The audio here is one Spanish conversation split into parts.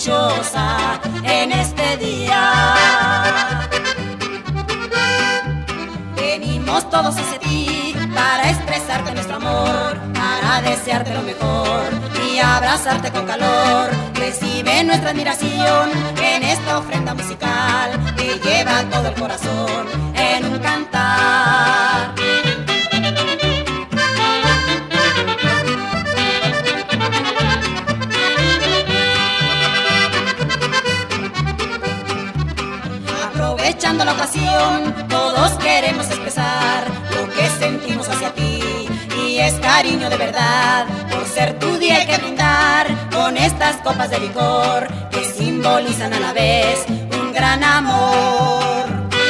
dichosa en este día. Venimos todos hacia ti para expresarte nuestro amor, para desearte lo mejor y abrazarte con calor. Recibe nuestra admiración en esta ofrenda musical que lleva todo el corazón en un cantar. Aprovechando la ocasión, todos queremos expresar lo que sentimos hacia ti, y es cariño de verdad. Por ser tu día hay que brindar con estas copas de licor que simbolizan a la vez un gran amor.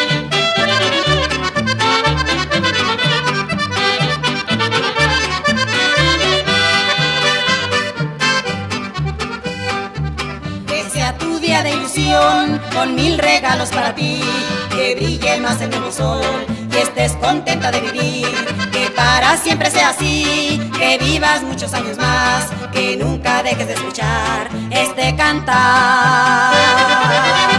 Que sea tu día de ilusión con 1000 regalos para ti, que brille más el nuevo sol y estés contenta de vivir, que para siempre sea así, que vivas muchos años más, que nunca dejes de escuchar este cantar.